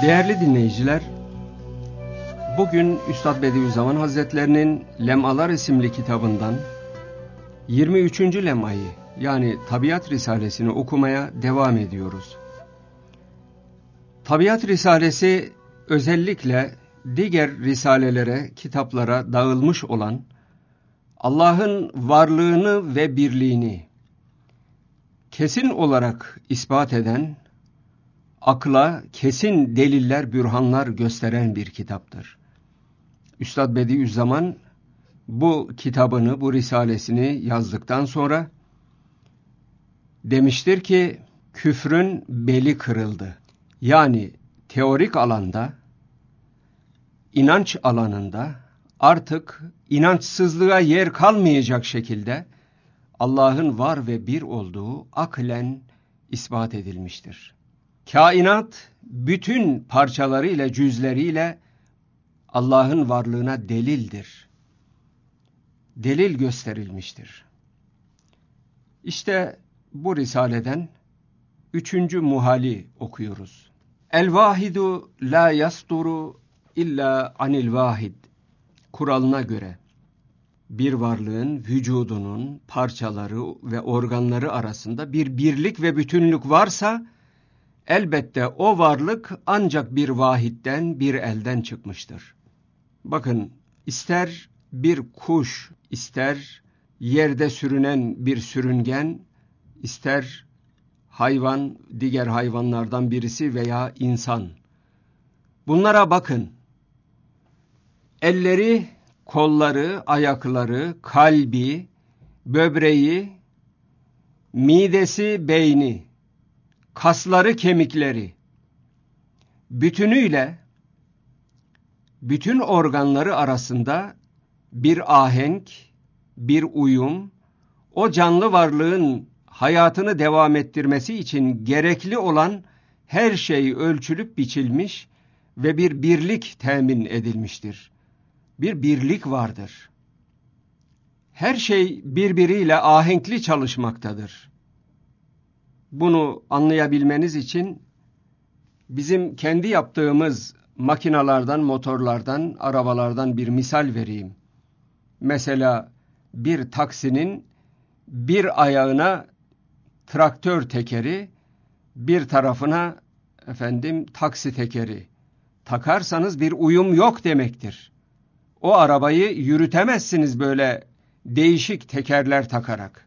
Değerli dinleyiciler, bugün Üstad Bediüzzaman Hazretlerinin Lemalar isimli kitabından 23. lemayı yani Tabiat Risalesini okumaya devam ediyoruz. Tabiat Risalesi özellikle diğer risalelere, kitaplara dağılmış olan Allah'ın varlığını ve birliğini kesin olarak ispat eden, akla kesin deliller, bürhanlar gösteren bir kitaptır. Üstad Bediüzzaman bu kitabını, bu risalesini yazdıktan sonra demiştir ki küfrün beli kırıldı. Yani teorik alanda, inanç alanında artık inançsızlığa yer kalmayacak şekilde Allah'ın var ve bir olduğu aklen ispat edilmiştir. Kainat bütün parçalarıyla, cüzleriyle Allah'ın varlığına delildir. Delil gösterilmiştir. İşte bu risaleden 3. muhali okuyoruz. El-vahidu la yasturu illa anil vahid kuralına göre bir varlığın vücudunun parçaları ve organları arasında bir birlik ve bütünlük varsa elbette o varlık ancak bir vahitten, bir elden çıkmıştır. Bakın, ister bir kuş, ister yerde sürünen bir sürüngen, ister hayvan, diğer hayvanlardan birisi veya insan. Bunlara bakın. Elleri, kolları, ayakları, kalbi, böbreği, midesi, beyni, kasları, kemikleri, bütünüyle bütün organları arasında bir ahenk, bir uyum, o canlı varlığın hayatını devam ettirmesi için gerekli olan her şey ölçülüp biçilmiş ve bir birlik temin edilmiştir. Bir birlik vardır. Her şey birbiriyle ahenkli çalışmaktadır. Bunu anlayabilmeniz için bizim kendi yaptığımız makinalardan, motorlardan, arabalardan bir misal vereyim. Mesela bir taksinin bir ayağına traktör tekeri, bir tarafına taksi tekeri takarsanız bir uyum yok demektir. O arabayı yürütemezsiniz böyle değişik tekerler takarak.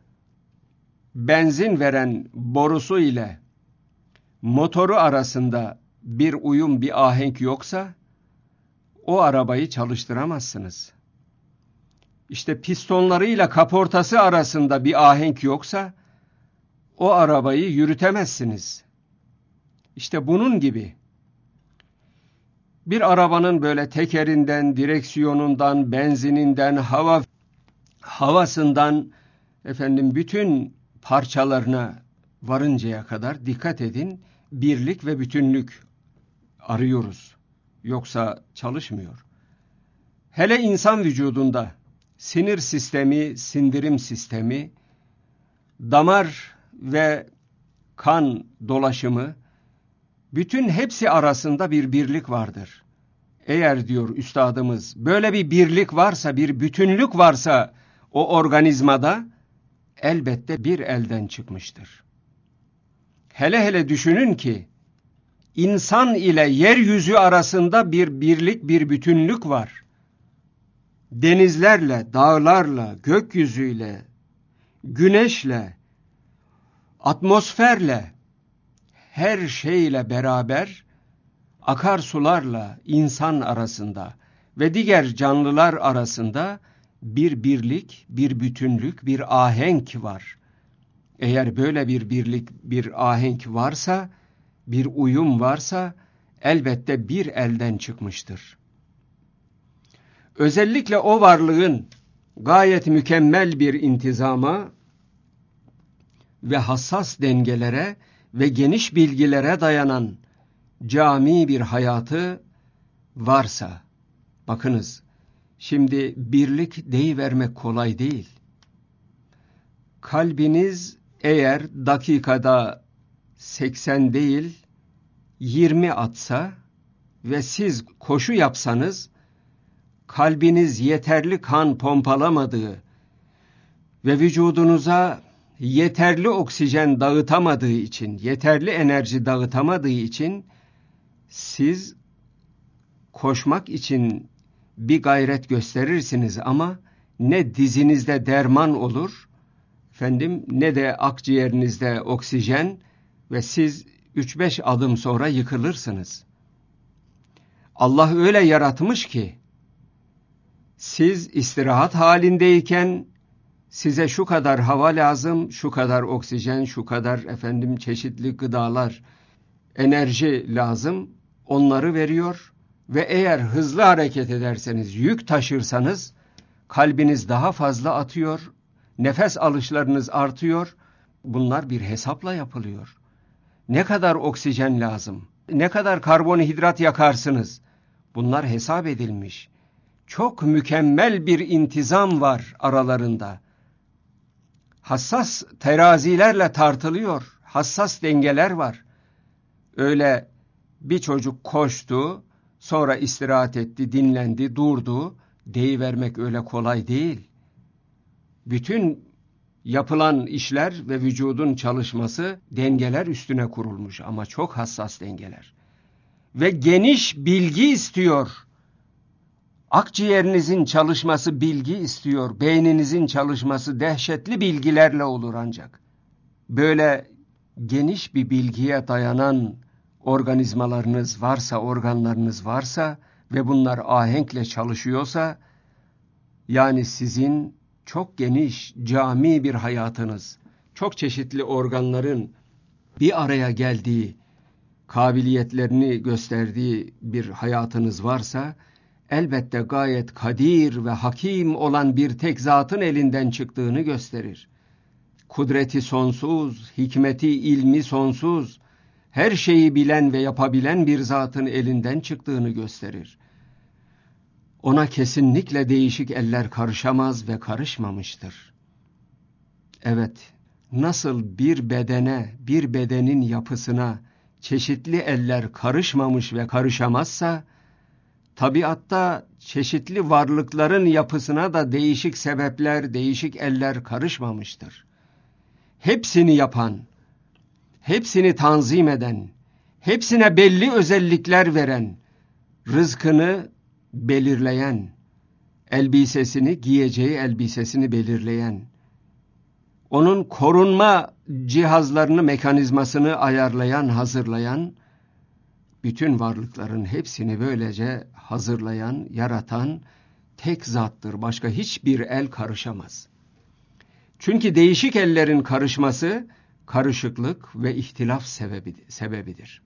Benzin veren borusu ile motoru arasında bir uyum, bir ahenk yoksa o arabayı çalıştıramazsınız. İşte pistonlarıyla kaportası arasında bir ahenk yoksa o arabayı yürütemezsiniz. İşte bunun gibi bir arabanın böyle tekerinden, direksiyonundan, benzininden, havasından bütün parçalarına varıncaya kadar dikkat edin, birlik ve bütünlük arıyoruz. Yoksa çalışmıyor. Hele insan vücudunda sinir sistemi, sindirim sistemi, damar ve kan dolaşımı, bütün hepsi arasında bir birlik vardır. Eğer diyor üstadımız, böyle bir birlik varsa, bir bütünlük varsa o organizmada elbette bir elden çıkmıştır. Hele hele düşünün ki insan ile yeryüzü arasında bir birlik, bir bütünlük var. Denizlerle, dağlarla, gökyüzüyle, güneşle, atmosferle, her şeyle beraber akarsularla insan arasında ve diğer canlılar arasında bir birlik, bir bütünlük, bir ahenk var. Eğer böyle bir birlik, bir ahenk varsa, bir uyum varsa elbette bir elden çıkmıştır. Özellikle o varlığın gayet mükemmel bir intizama ve hassas dengelere ve geniş bilgilere dayanan cami bir hayatı varsa, bakınız, şimdi birlik deyivermek kolay değil. Kalbiniz eğer dakikada 80 değil, 20 atsa ve siz koşu yapsanız, kalbiniz yeterli kan pompalamadığı ve vücudunuza yeterli oksijen dağıtamadığı için, yeterli enerji dağıtamadığı için siz koşmak için bir gayret gösterirsiniz ama ne dizinizde derman olur, ne de akciğerinizde oksijen ve siz 3-5 adım sonra yıkılırsınız. Allah öyle yaratmış ki siz istirahat halindeyken size şu kadar hava lazım, şu kadar oksijen, şu kadar çeşitli gıdalar, enerji lazım. Onları veriyor ve eğer hızlı hareket ederseniz, yük taşırsanız kalbiniz daha fazla atıyor, nefes alışlarınız artıyor. Bunlar bir hesapla yapılıyor. Ne kadar oksijen lazım? Ne kadar karbonhidrat yakarsınız? Bunlar hesap edilmiş. Çok mükemmel bir intizam var aralarında. Hassas terazilerle tartılıyor. Hassas dengeler var. Öyle bir çocuk koştu, sonra istirahat etti, dinlendi, durdu. Deyivermek öyle kolay değil. Bütün yapılan işler ve vücudun çalışması dengeler üstüne kurulmuş ama çok hassas dengeler. Ve geniş bilgi istiyor. Akciğerinizin çalışması bilgi istiyor. Beyninizin çalışması dehşetli bilgilerle olur ancak. Böyle geniş bir bilgiye dayanan organizmalarınız varsa, organlarınız varsa ve bunlar ahenkle çalışıyorsa, yani sizin çok geniş, cami bir hayatınız, çok çeşitli organların bir araya geldiği, kabiliyetlerini gösterdiği bir hayatınız varsa, elbette gayet kadir ve hakim olan bir tek zatın elinden çıktığını gösterir. Kudreti sonsuz, hikmeti, ilmi sonsuz, her şeyi bilen ve yapabilen bir zatın elinden çıktığını gösterir. Ona kesinlikle değişik eller karışamaz ve karışmamıştır. Evet, nasıl bir bedene, bir bedenin yapısına çeşitli eller karışmamış ve karışamazsa, tabiatta çeşitli varlıkların yapısına da değişik sebepler, değişik eller karışmamıştır. Hepsini yapan, hepsini tanzim eden, hepsine belli özellikler veren, rızkını belirleyen, elbisesini, giyeceği elbisesini belirleyen, onun korunma cihazlarını, mekanizmasını ayarlayan, hazırlayan, bütün varlıkların hepsini böylece hazırlayan, yaratan tek zattır. Başka hiçbir el karışamaz. Çünkü değişik ellerin karışması, karışıklık ve ihtilaf sebebidir.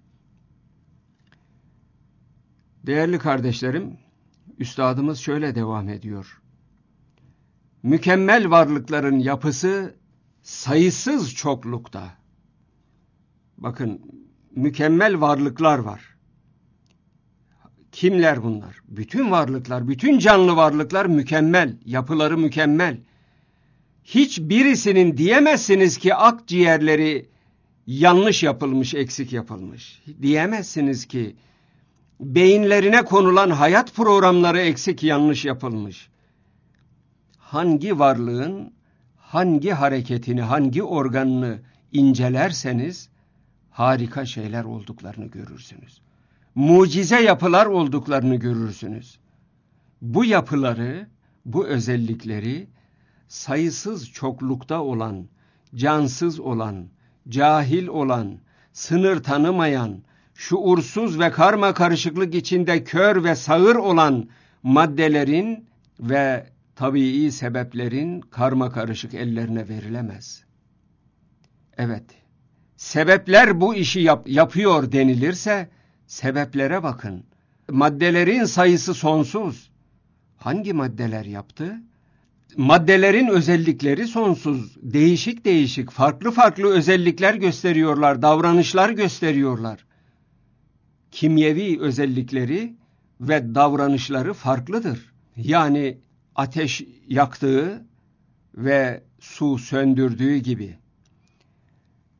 Değerli kardeşlerim, üstadımız şöyle devam ediyor. Mükemmel varlıkların yapısı sayısız çoklukta. Bakın, mükemmel varlıklar var. Kimler bunlar? Bütün varlıklar, bütün canlı varlıklar mükemmel, yapıları mükemmel. Hiçbirisinin diyemezsiniz ki akciğerleri yanlış yapılmış, eksik yapılmış. Diyemezsiniz ki beyinlerine konulan hayat programları eksik, yanlış yapılmış. Hangi varlığın hangi hareketini, hangi organını incelerseniz harika şeyler olduklarını görürsünüz. Mucize yapılar olduklarını görürsünüz. Bu yapıları, bu özellikleri sayısız çoklukta olan, cansız olan, cahil olan, sınır tanımayan, şuursuz ve karma karışıklık içinde kör ve sağır olan maddelerin ve tabii sebeplerin karma karışık ellerine verilemez. Evet, sebepler bu işi yapıyor denilirse, sebeplere bakın. Maddelerin sayısı sonsuz. Hangi maddeler yaptı? Maddelerin özellikleri sonsuz. Değişik değişik, farklı farklı özellikler gösteriyorlar, davranışlar gösteriyorlar. Kimyevi özellikleri ve davranışları farklıdır. Yani ateş yaktığı ve su söndürdüğü gibi.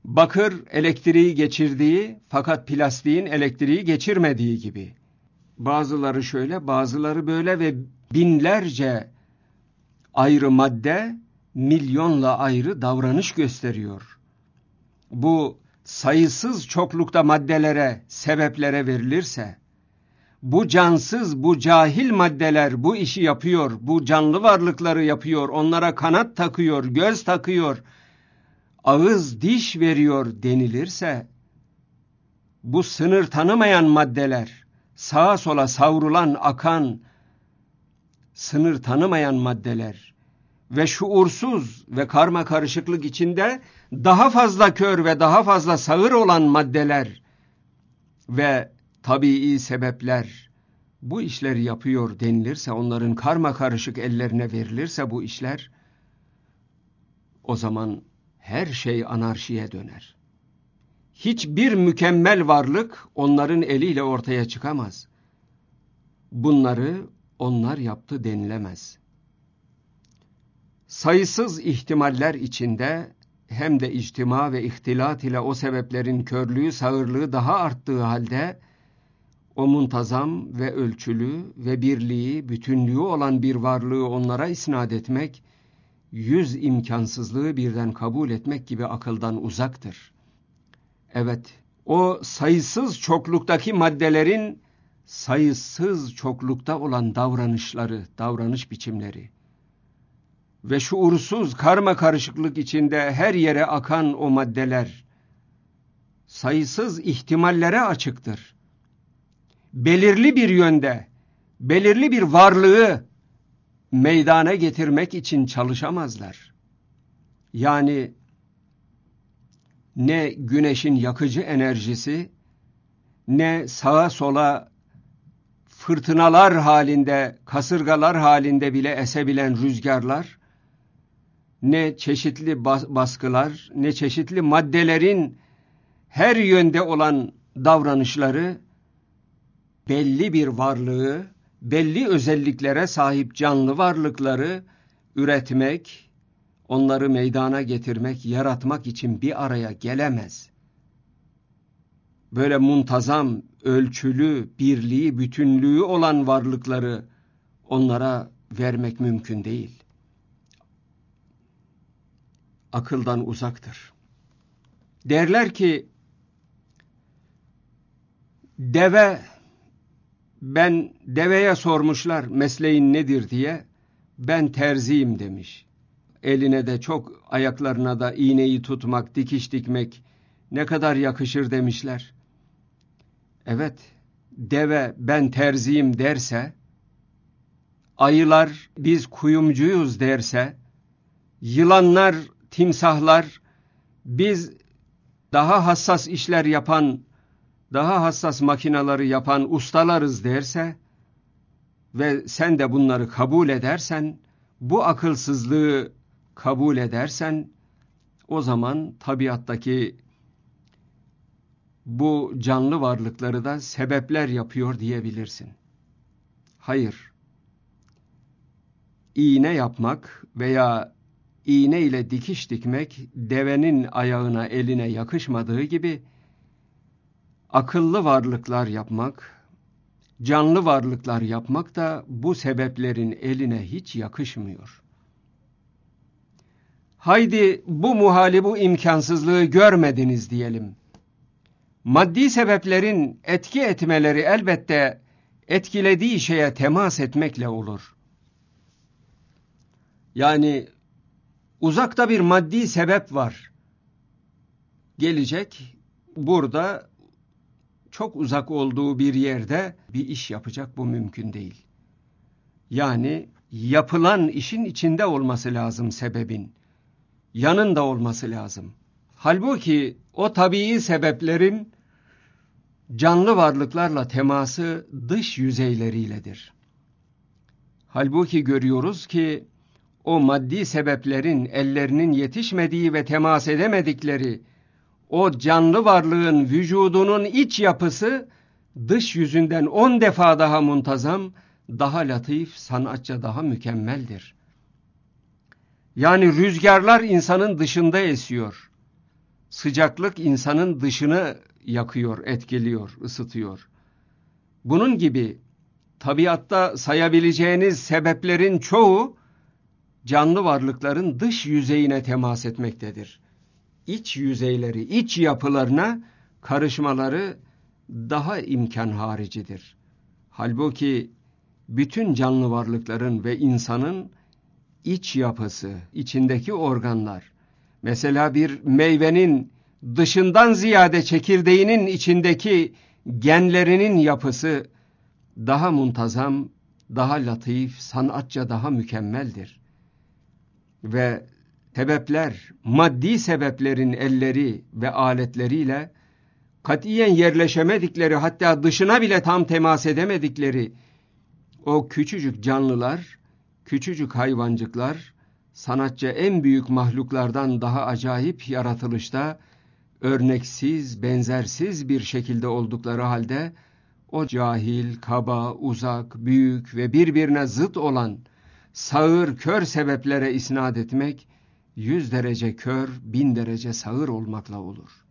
Bakır elektriği geçirdiği fakat plastiğin elektriği geçirmediği gibi. Bazıları şöyle, bazıları böyle ve binlerce ayrı madde milyonla ayrı davranış gösteriyor. Bu sayısız çoklukta maddelere, sebeplere verilirse, bu cansız, bu cahil maddeler bu işi yapıyor, bu canlı varlıkları yapıyor, onlara kanat takıyor, göz takıyor, ağız, diş veriyor denilirse, bu sınır tanımayan maddeler, sağa sola savrulan, akan, sınır tanımayan maddeler ve şuursuz ve karma karışıklık içinde daha fazla kör ve daha fazla sağır olan maddeler ve tabii sebepler bu işleri yapıyor denilirse, onların karma karışık ellerine verilirse bu işler, o zaman her şey anarşiye döner. Hiçbir mükemmel varlık onların eliyle ortaya çıkamaz. Bunları onlar yaptı denilemez. Sayısız ihtimaller içinde hem de içtima ve ihtilat ile o sebeplerin körlüğü, sağırlığı daha arttığı halde o muntazam ve ölçülü ve birliği, bütünlüğü olan bir varlığı onlara isnat etmek, yüz imkansızlığı birden kabul etmek gibi akıldan uzaktır. Evet, o sayısız çokluktaki maddelerin sayısız çoklukta olan davranışları, davranış biçimleri ve şuursuz karma karışıklık içinde her yere akan o maddeler sayısız ihtimallere açıktır. Belirli bir yönde, belirli bir varlığı meydana getirmek için çalışamazlar. Yani ne güneşin yakıcı enerjisi, ne sağa sola fırtınalar halinde, kasırgalar halinde bile esebilen rüzgarlar, ne çeşitli baskılar, ne çeşitli maddelerin her yönde olan davranışları, belli bir varlığı, belli özelliklere sahip canlı varlıkları üretmek, onları meydana getirmek, yaratmak için bir araya gelemez. Böyle muntazam, ölçülü, birliği, bütünlüğü olan varlıkları onlara vermek mümkün değil. Akıldan uzaktır. Derler ki, deveye sormuşlar mesleğin nedir diye, ben terziyim demiş. Eline de çok, ayaklarına da iğneyi tutmak, dikiş dikmek ne kadar yakışır demişler. Evet, deve ben terziyim derse, ayılar biz kuyumcuyuz derse, yılanlar, timsahlar biz daha hassas işler yapan, daha hassas makinaları yapan ustalarız derse ve sen de bunları kabul edersen, bu akılsızlığı kabul edersen, o zaman tabiattaki bu canlı varlıkları da sebepler yapıyor diyebilirsin. Hayır. İğne yapmak veya iğne ile dikiş dikmek devenin ayağına, eline yakışmadığı gibi, akıllı varlıklar yapmak, canlı varlıklar yapmak da bu sebeplerin eline hiç yakışmıyor. Haydi bu muhali, bu imkansızlığı görmediniz diyelim. Maddi sebeplerin etki etmeleri elbette etkilediği şeye temas etmekle olur. Yani uzakta bir maddi sebep var. Gelecek, burada çok uzak olduğu bir yerde bir iş yapacak, bu mümkün değil. Yani yapılan işin içinde olması lazım sebebin. Yanında olması lazım. Halbuki o tabii sebeplerin canlı varlıklarla teması dış yüzeyleriyledir. Halbuki görüyoruz ki o maddi sebeplerin ellerinin yetişmediği ve temas edemedikleri o canlı varlığın vücudunun iç yapısı dış yüzünden 10 defa daha muntazam, daha latif, sanatça daha mükemmeldir. Yani rüzgarlar insanın dışında esiyor. Sıcaklık insanın dışını yakıyor, etkiliyor, ısıtıyor. Bunun gibi tabiatta sayabileceğiniz sebeplerin çoğu canlı varlıkların dış yüzeyine temas etmektedir. İç yüzeyleri, iç yapılarına karışmaları daha imkan haricidir. Halbuki bütün canlı varlıkların ve insanın iç yapısı, içindeki organlar, mesela bir meyvenin dışından ziyade çekirdeğinin içindeki genlerinin yapısı daha muntazam, daha latif, sanatça daha mükemmeldir. Ve sebepler, maddi sebeplerin elleri ve aletleriyle katiyen yerleşemedikleri, hatta dışına bile tam temas edemedikleri o küçücük canlılar, küçücük hayvancıklar, sanatça en büyük mahluklardan daha acayip yaratılışta, örneksiz, benzersiz bir şekilde oldukları halde, o cahil, kaba, uzak, büyük ve birbirine zıt olan sağır, kör sebeplere isnat etmek, 100 derece kör, 1000 derece sağır olmakla olur.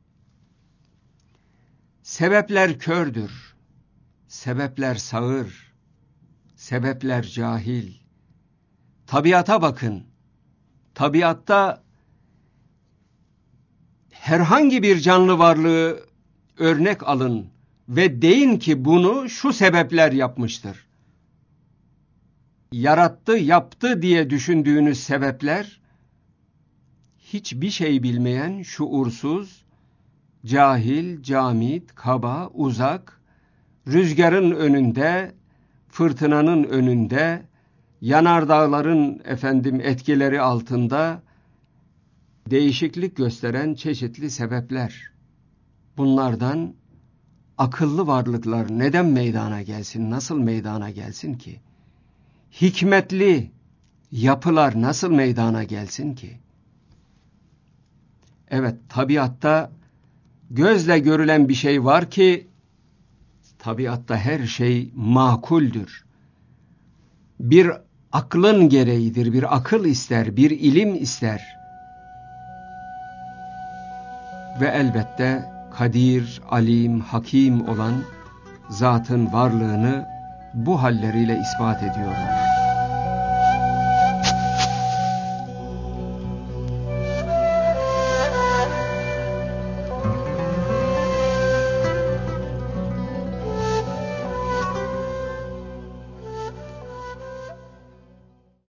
Sebepler kördür, sebepler sağır, sebepler cahil. Tabiata bakın, tabiatta herhangi bir canlı varlığı örnek alın ve deyin ki bunu şu sebepler yapmıştır. Yarattı, yaptı diye düşündüğünüz sebepler, hiçbir şey bilmeyen, şuursuz, cahil, camit, kaba, uzak, rüzgarın önünde, fırtınanın önünde, yanardağların etkileri altında değişiklik gösteren çeşitli sebepler. Bunlardan akıllı varlıklar neden meydana gelsin, nasıl meydana gelsin ki? Hikmetli yapılar nasıl meydana gelsin ki? Evet, tabiatta gözle görülen bir şey var ki, tabiatta her şey makuldür. Bir aklın gereğidir, bir akıl ister, bir ilim ister. Ve elbette kadir, alim, hakim olan zatın varlığını bu halleriyle ispat ediyorlar.